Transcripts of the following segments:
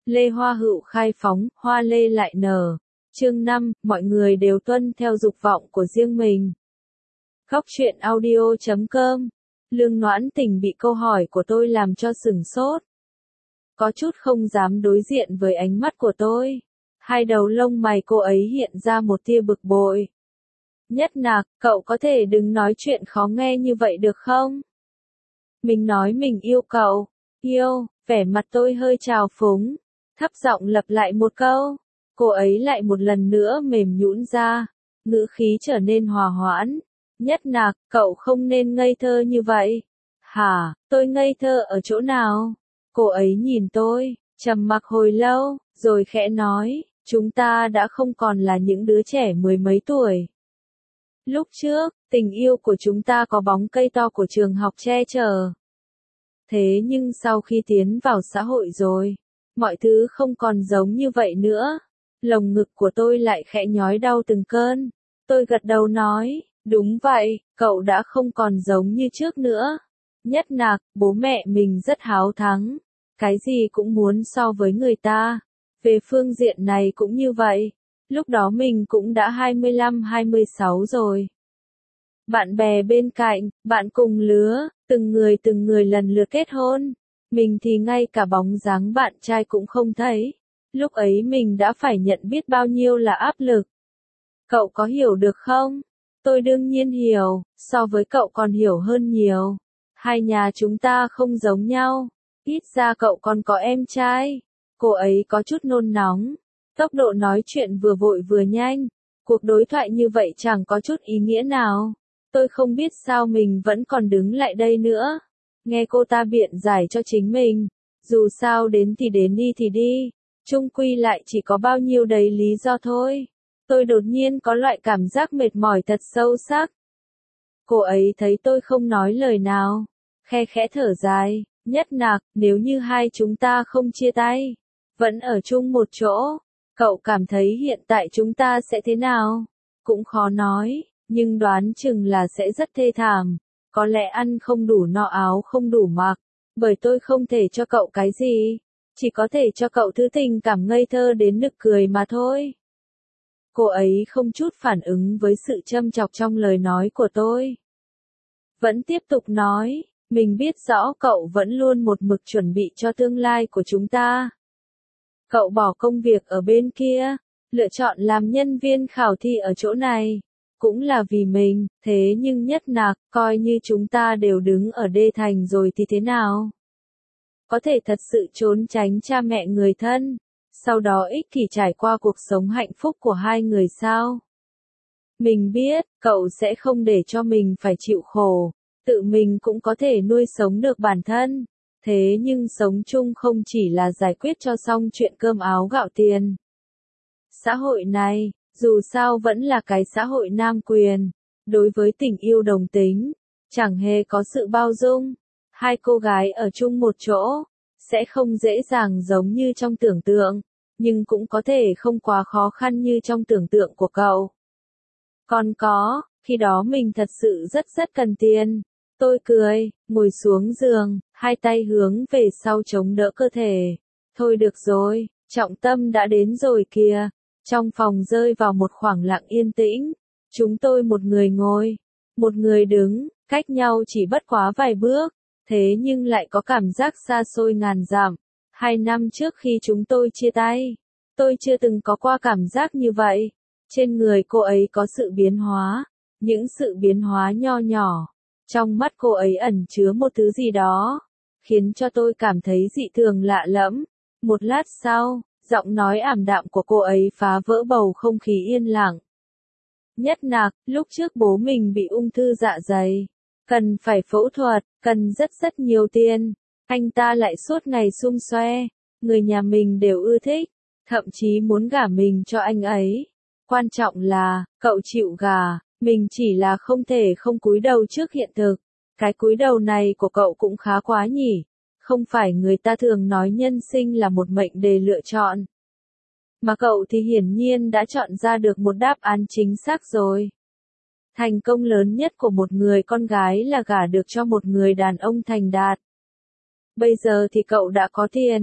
Lê Hoa Hựu khai phóng, hoa lê lại nở. Chương 5, mọi người đều tuân theo dục vọng của riêng mình. Góc truyện audio.com. Lương Noãn Tình bị câu hỏi của tôi làm cho sửng sốt. Có chút không dám đối diện với ánh mắt của tôi. Hai đầu lông mày cô ấy hiện ra một tia bực bội. Nhất Nạc, cậu có thể đừng nói chuyện khó nghe như vậy được không? Mình nói mình yêu cậu. Yêu, vẻ mặt tôi hơi trào phúng. Thấp giọng lặp lại một câu. Cô ấy lại một lần nữa mềm nhũn ra. Ngữ khí trở nên hòa hoãn. Nhất Nạc, cậu không nên ngây thơ như vậy. Hả, tôi ngây thơ ở chỗ nào? Cô ấy nhìn tôi, trầm mặc hồi lâu, rồi khẽ nói, chúng ta đã không còn là những đứa trẻ mười mấy tuổi. Lúc trước, tình yêu của chúng ta có bóng cây to của trường học che chở. Thế nhưng sau khi tiến vào xã hội rồi, mọi thứ không còn giống như vậy nữa. Lồng ngực của tôi lại khẽ nhói đau từng cơn. Tôi gật đầu nói, đúng vậy, cậu đã không còn giống như trước nữa. Nhất Nạc, bố mẹ mình rất háo thắng. Cái gì cũng muốn so với người ta. Về phương diện này cũng như vậy. Lúc đó mình cũng đã 25-26 rồi. Bạn bè bên cạnh, bạn cùng lứa, từng người lần lượt kết hôn. Mình thì ngay cả bóng dáng bạn trai cũng không thấy. Lúc ấy mình đã phải nhận biết bao nhiêu là áp lực. Cậu có hiểu được không? Tôi đương nhiên hiểu, so với cậu còn hiểu hơn nhiều. Hai nhà chúng ta không giống nhau. Ít ra cậu còn có em trai. Cô ấy có chút nôn nóng. Tốc độ nói chuyện vừa vội vừa nhanh. Cuộc đối thoại như vậy chẳng có chút ý nghĩa nào. Tôi không biết sao mình vẫn còn đứng lại đây nữa. Nghe cô ta biện giải cho chính mình. Dù sao đến thì đến đi thì đi. Chung quy lại chỉ có bao nhiêu đấy lý do thôi. Tôi đột nhiên có loại cảm giác mệt mỏi thật sâu sắc. Cô ấy thấy tôi không nói lời nào. Khe khẽ thở dài. Nhất Nạc, nếu như hai chúng ta không chia tay, vẫn ở chung một chỗ, cậu cảm thấy hiện tại chúng ta sẽ thế nào? Cũng khó nói, nhưng đoán chừng là sẽ rất thê thảm. Có lẽ ăn không đủ no áo không đủ mặc, bởi tôi không thể cho cậu cái gì, chỉ có thể cho cậu thứ tình cảm ngây thơ đến nực cười mà thôi. Cô ấy không chút phản ứng với sự châm chọc trong lời nói của tôi. Vẫn tiếp tục nói. Mình biết rõ cậu vẫn luôn một mực chuẩn bị cho tương lai của chúng ta. Cậu bỏ công việc ở bên kia, lựa chọn làm nhân viên khảo thi ở chỗ này, cũng là vì mình, thế nhưng Nhất Nạc, coi như chúng ta đều đứng ở đê thành rồi thì thế nào? Có thể thật sự trốn tránh cha mẹ người thân, sau đó ích kỷ trải qua cuộc sống hạnh phúc của hai người sao? Mình biết, cậu sẽ không để cho mình phải chịu khổ. Tự mình cũng có thể nuôi sống được bản thân. Thế nhưng sống chung không chỉ là giải quyết cho xong chuyện cơm áo gạo tiền. Xã hội này, dù sao vẫn là cái xã hội nam quyền. Đối với tình yêu đồng tính, chẳng hề có sự bao dung. Hai cô gái ở chung một chỗ, sẽ không dễ dàng giống như trong tưởng tượng. Nhưng cũng có thể không quá khó khăn như trong tưởng tượng của cậu. Còn có, khi đó mình thật sự rất cần tiền. Tôi cười, ngồi xuống giường, hai tay hướng về sau chống đỡ cơ thể. Thôi được rồi, trọng tâm đã đến rồi kìa. Trong phòng rơi vào một khoảng lặng yên tĩnh. Chúng tôi một người ngồi, một người đứng, cách nhau chỉ bất quá vài bước. Thế nhưng lại có cảm giác xa xôi ngàn dặm. 2 năm trước khi chúng tôi chia tay, tôi chưa từng có qua cảm giác như vậy. Trên người cô ấy có sự biến hóa, những sự biến hóa nho nhỏ. Trong mắt cô ấy ẩn chứa một thứ gì đó, khiến cho tôi cảm thấy dị thường lạ lẫm. Một lát sau, giọng nói ảm đạm của cô ấy phá vỡ bầu không khí yên lặng. Nhất Nạc, lúc trước bố mình bị ung thư dạ dày, cần phải phẫu thuật, cần rất nhiều tiền. Anh ta lại suốt ngày xung xoe, người nhà mình đều ưa thích, thậm chí muốn gả mình cho anh ấy. Quan trọng là, cậu chịu gả. Mình chỉ là không thể không cúi đầu trước hiện thực. Cái cúi đầu này của cậu cũng khá quá nhỉ. Không phải người ta thường nói nhân sinh là một mệnh đề lựa chọn. Mà cậu thì hiển nhiên đã chọn ra được một đáp án chính xác rồi. Thành công lớn nhất của một người con gái là gả được cho một người đàn ông thành đạt. Bây giờ thì cậu đã có tiền.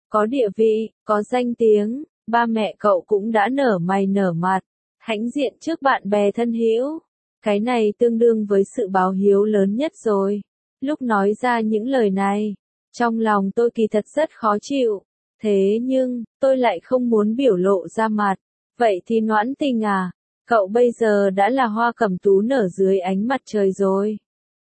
có địa vị, có danh tiếng, ba mẹ cậu cũng đã nở mày nở mặt, hãnh diện trước bạn bè thân hữu. Cái này tương đương với sự báo hiếu lớn nhất rồi. Lúc nói ra những lời này, trong lòng tôi kỳ thật rất khó chịu. Thế nhưng, tôi lại không muốn biểu lộ ra mặt. Vậy thì Noãn Tình à, cậu bây giờ đã là hoa cẩm tú nở dưới ánh mặt trời rồi.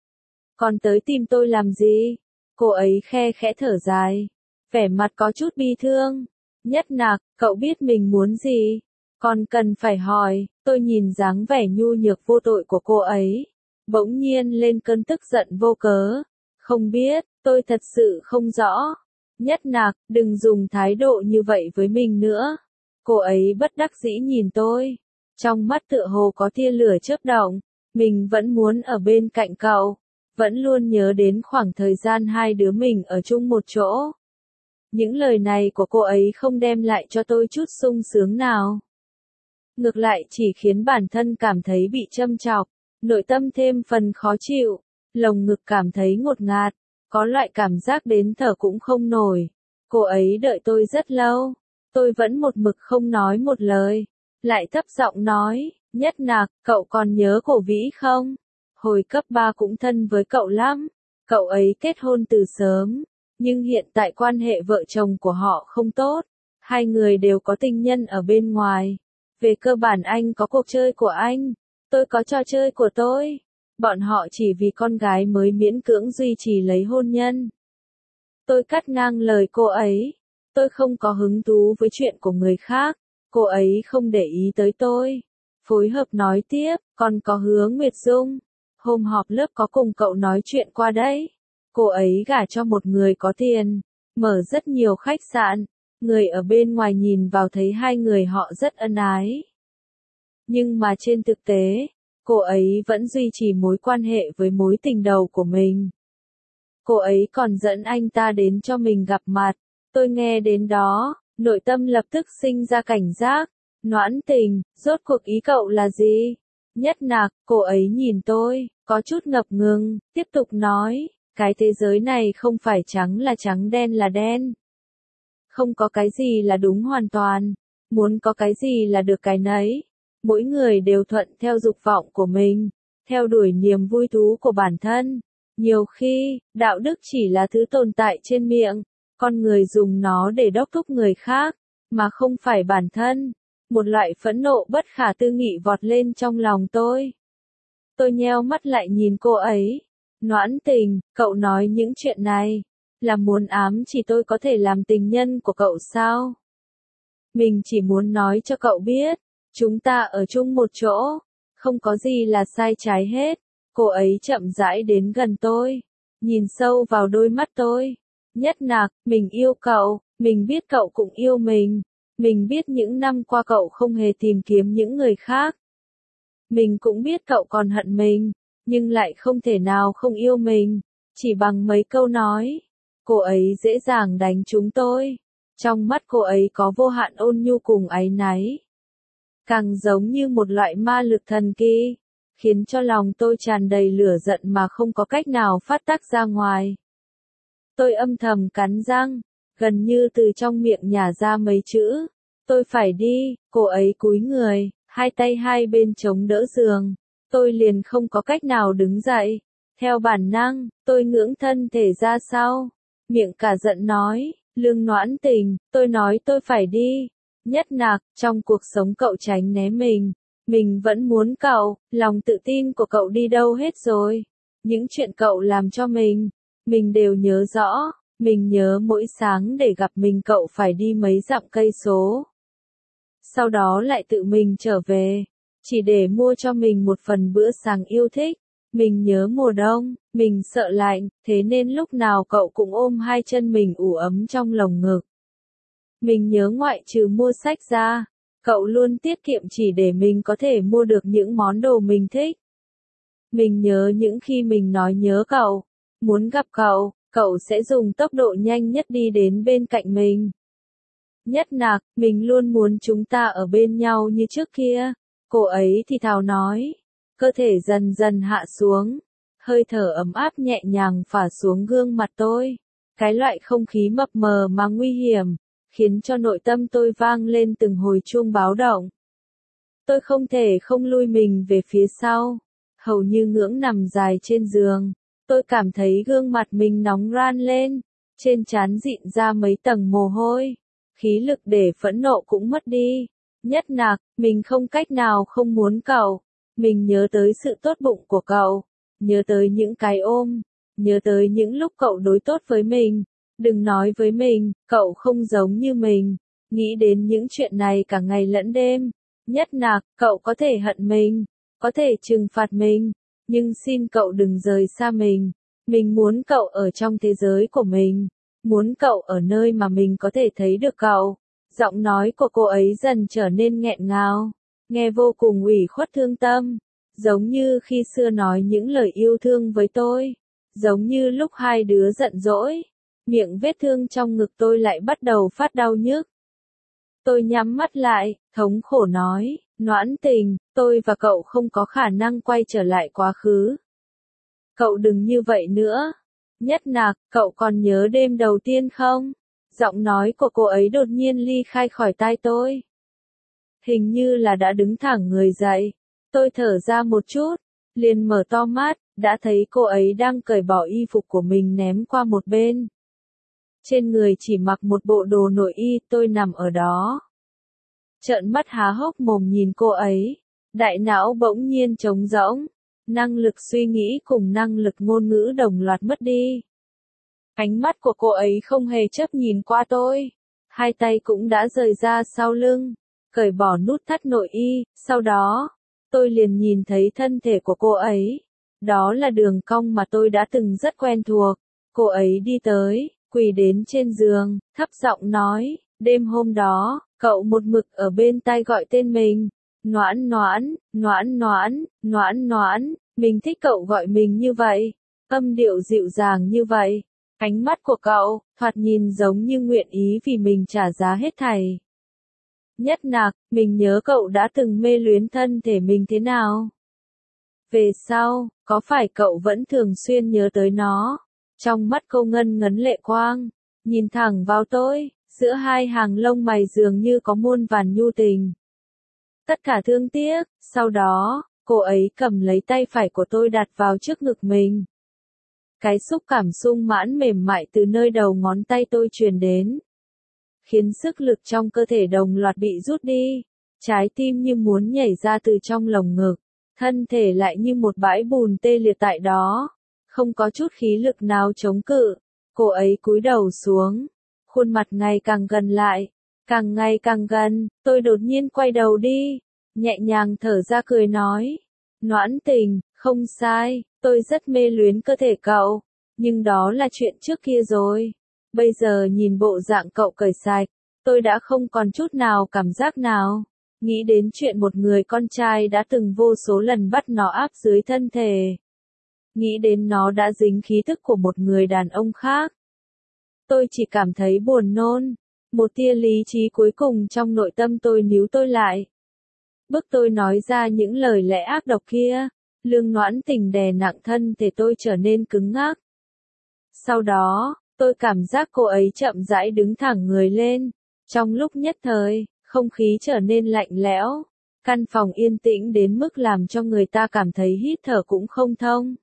Còn tới tìm tôi làm gì? Cô ấy khe khẽ thở dài, vẻ mặt có chút bi thương. Nhất Nạc, cậu biết mình muốn gì? Còn cần phải hỏi, tôi nhìn dáng vẻ nhu nhược vô tội của cô ấy. Bỗng nhiên lên cơn tức giận vô cớ. Không biết, tôi thật sự không rõ. Nhất Nạc, đừng dùng thái độ như vậy với mình nữa. Cô ấy bất đắc dĩ nhìn tôi. Trong mắt tựa hồ có tia lửa chớp động. Mình vẫn muốn ở bên cạnh cậu. Vẫn luôn nhớ đến khoảng thời gian hai đứa mình ở chung một chỗ. Những lời này của cô ấy không đem lại cho tôi chút sung sướng nào. Ngược lại chỉ khiến bản thân cảm thấy bị châm chọc, nội tâm thêm phần khó chịu, lồng ngực cảm thấy ngột ngạt, có loại cảm giác đến thở cũng không nổi. Cô ấy đợi tôi rất lâu, tôi vẫn một mực không nói một lời, lại thấp giọng nói, Nhất Nạc, cậu còn nhớ Cổ Vĩ không? Hồi cấp 3 cũng thân với cậu lắm, cậu ấy kết hôn từ sớm, nhưng hiện tại quan hệ vợ chồng của họ không tốt, hai người đều có tình nhân ở bên ngoài. Về cơ bản anh có cuộc chơi của anh, tôi có trò chơi của tôi. Bọn họ chỉ vì con gái mới miễn cưỡng duy trì lấy hôn nhân. Tôi cắt ngang lời cô ấy. Tôi không có hứng thú với chuyện của người khác. Cô ấy không để ý tới tôi. Phối hợp nói tiếp, còn có Hứa Nguyệt Dung. Hôm họp lớp có cùng cậu nói chuyện qua đấy. Cô ấy gả cho một người có tiền, mở rất nhiều khách sạn. Người ở bên ngoài nhìn vào thấy hai người họ rất ân ái. Nhưng mà trên thực tế, cô ấy vẫn duy trì mối quan hệ với mối tình đầu của mình. Cô ấy còn dẫn anh ta đến cho mình gặp mặt. Tôi nghe đến đó, nội tâm lập tức sinh ra cảnh giác. Noãn Tình, rốt cuộc ý cậu là gì? Nhất Nạc, cô ấy nhìn tôi, có chút ngập ngừng, tiếp tục nói, cái thế giới này không phải trắng là trắng đen là đen. Không có cái gì là đúng hoàn toàn, muốn có cái gì là được cái nấy. Mỗi người đều thuận theo dục vọng của mình, theo đuổi niềm vui thú của bản thân. Nhiều khi, đạo đức chỉ là thứ tồn tại trên miệng, con người dùng nó để đốc thúc người khác, mà không phải bản thân. Một loại phẫn nộ bất khả tư nghị vọt lên trong lòng tôi. Tôi nheo mắt lại nhìn cô ấy. Noãn Tình, cậu nói những chuyện này, là muốn ám chỉ tôi có thể làm tình nhân của cậu sao? Mình chỉ muốn nói cho cậu biết, chúng ta ở chung một chỗ, không có gì là sai trái hết. Cô ấy chậm rãi đến gần tôi, nhìn sâu vào đôi mắt tôi. Nhất Nạc, mình yêu cậu, mình biết cậu cũng yêu mình. Mình biết những năm qua cậu không hề tìm kiếm những người khác. Mình cũng biết cậu còn hận mình, nhưng lại không thể nào không yêu mình. Chỉ bằng mấy câu nói, cô ấy dễ dàng đánh trúng tôi. Trong mắt cô ấy có vô hạn ôn nhu cùng áy náy. Càng giống như một loại ma lực thần kỳ, khiến cho lòng tôi tràn đầy lửa giận mà không có cách nào phát tác ra ngoài. Tôi âm thầm cắn răng, gần như từ trong miệng nhả ra mấy chữ. Tôi phải đi, cô ấy cúi người, hai tay hai bên chống đỡ giường. Tôi liền không có cách nào đứng dậy. Theo bản năng, tôi ngưỡng thân thể ra sau. Miệng cả giận nói, Lương Noãn Tình, tôi nói tôi phải đi. Nhất Nạc, trong cuộc sống cậu tránh né mình. Mình vẫn muốn cậu, lòng tự tin của cậu đi đâu hết rồi. Những chuyện cậu làm cho mình đều nhớ rõ. Mình nhớ mỗi sáng để gặp mình cậu phải đi mấy dặm cây số. Sau đó lại tự mình trở về, chỉ để mua cho mình một phần bữa sáng yêu thích. Mình nhớ mùa đông, mình sợ lạnh, thế nên lúc nào cậu cũng ôm hai chân mình ủ ấm trong lồng ngực. Mình nhớ ngoại trừ mua sách ra, cậu luôn tiết kiệm chỉ để mình có thể mua được những món đồ mình thích. Mình nhớ những khi mình nói nhớ cậu, muốn gặp cậu, cậu sẽ dùng tốc độ nhanh nhất đi đến bên cạnh mình. Nhất Nạc, mình luôn muốn chúng ta ở bên nhau như trước kia. Cô ấy thì thào nói. Cơ thể dần dần hạ xuống. Hơi thở ấm áp nhẹ nhàng phả xuống gương mặt tôi. Cái loại không khí mập mờ mà nguy hiểm, khiến cho nội tâm tôi vang lên từng hồi chuông báo động. Tôi không thể không lui mình về phía sau, hầu như ngưỡng nằm dài trên giường. Tôi cảm thấy gương mặt mình nóng ran lên, trên trán dịn ra mấy tầng mồ hôi, khí lực để phẫn nộ cũng mất đi. Nhất Nạc, mình không cách nào không muốn cậu. Mình nhớ tới sự tốt bụng của cậu, nhớ tới những cái ôm, nhớ tới những lúc cậu đối tốt với mình. Đừng nói với mình, cậu không giống như mình. Nghĩ đến những chuyện này cả ngày lẫn đêm. Nhất Nạc, cậu có thể hận mình, có thể trừng phạt mình, nhưng xin cậu đừng rời xa mình. Mình muốn cậu ở trong thế giới của mình, muốn cậu ở nơi mà mình có thể thấy được cậu. Giọng nói của cô ấy dần trở nên nghẹn ngào, nghe vô cùng ủy khuất thương tâm, giống như khi xưa nói những lời yêu thương với tôi, giống như lúc hai đứa giận dỗi, miệng vết thương trong ngực tôi lại bắt đầu phát đau nhức. Tôi nhắm mắt lại, thống khổ nói, Noãn Tình, tôi và cậu không có khả năng quay trở lại quá khứ. Cậu đừng như vậy nữa. Nhất Nạc, cậu còn nhớ đêm đầu tiên không? Giọng nói của cô ấy đột nhiên ly khai khỏi tai tôi. Hình như là đã đứng thẳng người dậy. Tôi thở ra một chút, liền mở to mắt, đã thấy cô ấy đang cởi bỏ y phục của mình ném qua một bên. Trên người chỉ mặc một bộ đồ nội y, tôi nằm ở đó. Trợn mắt há hốc mồm nhìn cô ấy, đại não bỗng nhiên trống rỗng, năng lực suy nghĩ cùng năng lực ngôn ngữ đồng loạt mất đi. Ánh mắt của cô ấy không hề chớp nhìn qua tôi, hai tay cũng đã rời ra sau lưng, cởi bỏ nút thắt nội y, sau đó, tôi liền nhìn thấy thân thể của cô ấy. Đó là đường cong mà tôi đã từng rất quen thuộc. Cô ấy đi tới, quỳ đến trên giường, thấp giọng nói, đêm hôm đó, cậu một mực ở bên tai gọi tên mình. Noãn Noãn, Noãn Noãn, Noãn Noãn, mình thích cậu gọi mình như vậy. Âm điệu dịu dàng như vậy. Ánh mắt của cậu, thoạt nhìn giống như nguyện ý vì mình trả giá hết thảy. Nhất Nạc, mình nhớ cậu đã từng mê luyến thân thể mình thế nào. Về sau, có phải cậu vẫn thường xuyên nhớ tới nó? Trong mắt cô ngân ngấn lệ quang, nhìn thẳng vào tôi, giữa hai hàng lông mày dường như có muôn vàn nhu tình. Tất cả thương tiếc, sau đó, cô ấy cầm lấy tay phải của tôi đặt vào trước ngực mình. Cái xúc cảm sung mãn mềm mại từ nơi đầu ngón tay tôi truyền đến, khiến sức lực trong cơ thể đồng loạt bị rút đi, trái tim như muốn nhảy ra từ trong lồng ngực, thân thể lại như một bãi bùn tê liệt tại đó, không có chút khí lực nào chống cự. Cô ấy cúi đầu xuống, khuôn mặt ngày càng gần lại, càng ngày càng gần, tôi đột nhiên quay đầu đi, nhẹ nhàng thở ra cười nói, Noãn Tình, không sai, tôi rất mê luyến cơ thể cậu, nhưng đó là chuyện trước kia rồi. Bây giờ nhìn bộ dạng cậu cởi sạch, tôi đã không còn chút nào cảm giác nào. Nghĩ đến chuyện một người con trai đã từng vô số lần bắt nó áp dưới thân thể. Nghĩ đến nó đã dính khí thức của một người đàn ông khác. Tôi chỉ cảm thấy buồn nôn. Một tia lý trí cuối cùng trong nội tâm tôi níu tôi lại. Bức tôi nói ra những lời lẽ ác độc kia. Lương Noãn Tình đè nặng thân thể tôi trở nên cứng ngắc. Sau đó, tôi cảm giác cô ấy chậm rãi đứng thẳng người lên. Trong lúc nhất thời, không khí trở nên lạnh lẽo. Căn phòng yên tĩnh đến mức làm cho người ta cảm thấy hít thở cũng không thông.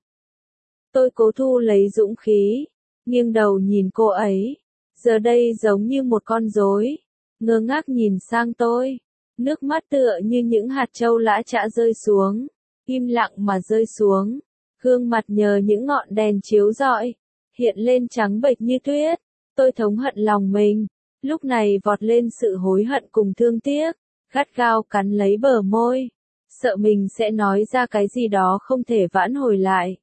Tôi cố thu lấy dũng khí, nghiêng đầu nhìn cô ấy. Giờ đây giống như một con rối, ngơ ngác nhìn sang tôi. Nước mắt tựa như những hạt châu lã chã rơi xuống, im lặng mà rơi xuống. Gương mặt nhờ những ngọn đèn chiếu rọi, hiện lên trắng bệch như tuyết. Tôi thống hận lòng mình, lúc này vọt lên sự hối hận cùng thương tiếc, gắt gao cắn lấy bờ môi, sợ mình sẽ nói ra cái gì đó không thể vãn hồi lại.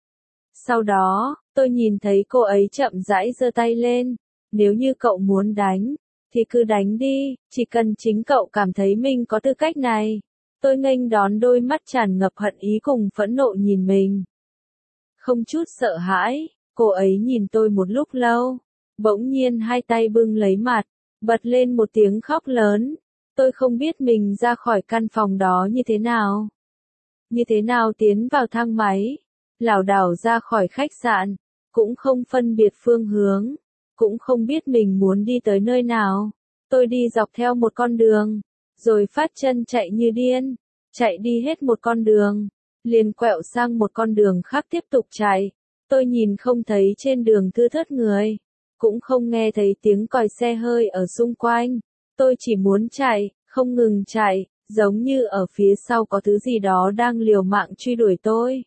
Sau đó, tôi nhìn thấy cô ấy chậm rãi giơ tay lên, nếu như cậu muốn đánh, thì cứ đánh đi, chỉ cần chính cậu cảm thấy mình có tư cách này. Tôi nghênh đón đôi mắt tràn ngập hận ý cùng phẫn nộ nhìn mình. Không chút sợ hãi, cô ấy nhìn tôi một lúc lâu, bỗng nhiên hai tay bưng lấy mặt, bật lên một tiếng khóc lớn. Tôi không biết mình ra khỏi căn phòng đó như thế nào. Như thế nào tiến vào thang máy, lảo đảo ra khỏi khách sạn, cũng không phân biệt phương hướng, cũng không biết mình muốn đi tới nơi nào. Tôi đi dọc theo một con đường, rồi phát chân chạy như điên, chạy đi hết một con đường, liền quẹo sang một con đường khác tiếp tục chạy. Tôi nhìn không thấy trên đường thưa thớt người, cũng không nghe thấy tiếng còi xe hơi ở xung quanh. Tôi chỉ muốn chạy, không ngừng chạy, giống như ở phía sau có thứ gì đó đang liều mạng truy đuổi tôi.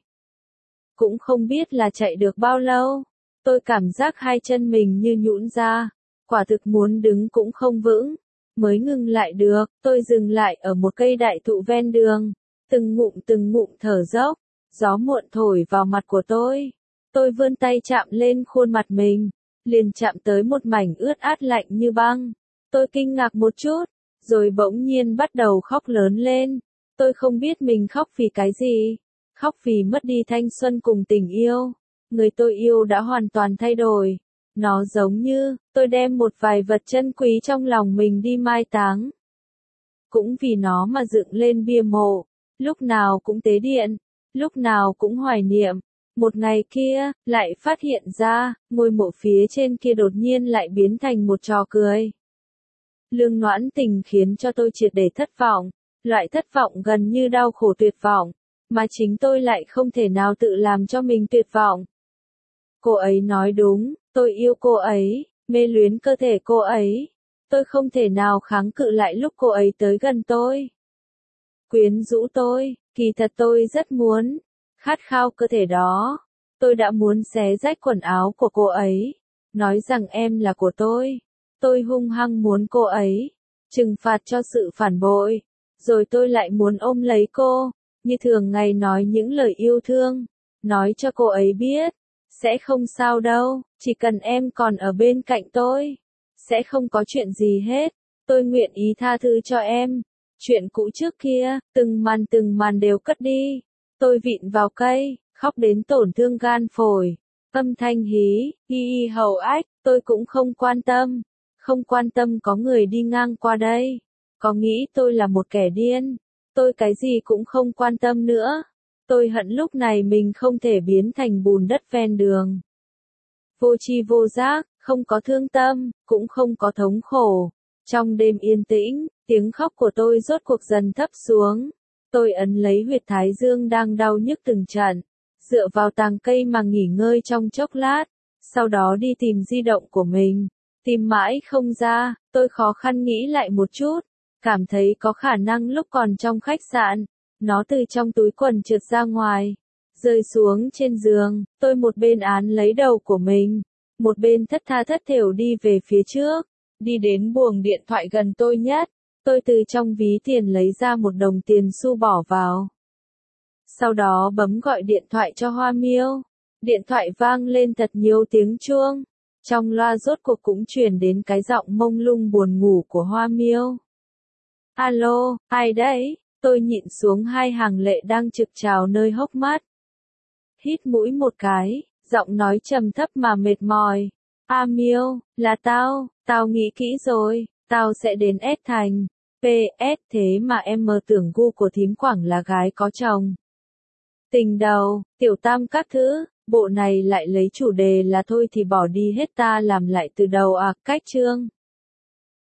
Cũng không biết là chạy được bao lâu, tôi cảm giác hai chân mình như nhũn ra, quả thực muốn đứng cũng không vững, mới ngừng lại được. Tôi dừng lại ở một cây đại thụ ven đường, từng ngụm thở dốc, gió muộn thổi vào mặt của tôi. Tôi vươn tay chạm lên khuôn mặt mình, liền chạm tới một mảnh ướt át lạnh như băng. Tôi kinh ngạc một chút, rồi bỗng nhiên bắt đầu khóc lớn lên. Tôi không biết mình khóc vì cái gì, khóc vì mất đi thanh xuân cùng tình yêu. Người tôi yêu đã hoàn toàn thay đổi. Nó giống như, tôi đem một vài vật chân quý trong lòng mình đi mai táng. Cũng vì nó mà dựng lên bia mộ, lúc nào cũng tế điện, lúc nào cũng hoài niệm. Một ngày kia, lại phát hiện ra, ngôi mộ phía trên kia đột nhiên lại biến thành một trò cười. Lương Noãn Tình khiến cho tôi triệt để thất vọng, loại thất vọng gần như đau khổ tuyệt vọng, mà chính tôi lại không thể nào tự làm cho mình tuyệt vọng. Cô ấy nói đúng, tôi yêu cô ấy, mê luyến cơ thể cô ấy. Tôi không thể nào kháng cự lại lúc cô ấy tới gần tôi. Quyến rũ tôi, kỳ thật tôi rất muốn, khát khao cơ thể đó. Tôi đã muốn xé rách quần áo của cô ấy, nói rằng em là của tôi. Tôi hung hăng muốn cô ấy trừng phạt cho sự phản bội, rồi tôi lại muốn ôm lấy cô, như thường ngày nói những lời yêu thương, nói cho cô ấy biết, sẽ không sao đâu, chỉ cần em còn ở bên cạnh tôi, sẽ không có chuyện gì hết, tôi nguyện ý tha thứ cho em. Chuyện cũ trước kia, từng màn đều cất đi. Tôi vịn vào cây, khóc đến tổn thương gan phổi, âm thanh hí, hi hầu ách, tôi cũng không quan tâm. Không quan tâm có người đi ngang qua đây, có nghĩ tôi là một kẻ điên, tôi cái gì cũng không quan tâm nữa. Tôi hận lúc này mình không thể biến thành bùn đất ven đường. Vô tri vô giác, không có thương tâm, cũng không có thống khổ. Trong đêm yên tĩnh, tiếng khóc của tôi rốt cuộc dần thấp xuống. Tôi ấn lấy huyệt thái dương đang đau nhức từng trận, dựa vào tàng cây mà nghỉ ngơi trong chốc lát, sau đó đi tìm di động của mình. Tìm mãi không ra, tôi khó khăn nghĩ lại một chút, cảm thấy có khả năng lúc còn trong khách sạn, nó từ trong túi quần trượt ra ngoài, rơi xuống trên giường. Tôi một bên án lấy đầu của mình, một bên thất tha thất thểu đi về phía trước, đi đến buồng điện thoại gần tôi nhất. Tôi từ trong ví tiền lấy ra một đồng tiền xu bỏ vào. Sau đó bấm gọi điện thoại cho Hoa Miêu. Điện thoại vang lên thật nhiều tiếng chuông. Trong loa rốt cuộc cũng truyền đến cái giọng mông lung buồn ngủ của Hoa Miêu. Alo, ai đấy? Tôi nhịn xuống hai hàng lệ đang trực trào nơi hốc mắt. Hít mũi một cái, giọng nói trầm thấp mà mệt mỏi. A Miêu, là tao nghĩ kỹ rồi, tao sẽ đến S Thành. PS, thế mà em mơ tưởng gu của thím Quảng là gái có chồng. Tình đầu, tiểu tam các thứ, bộ này lại lấy chủ đề là thôi thì bỏ đi hết ta làm lại từ đầu à, cách chương.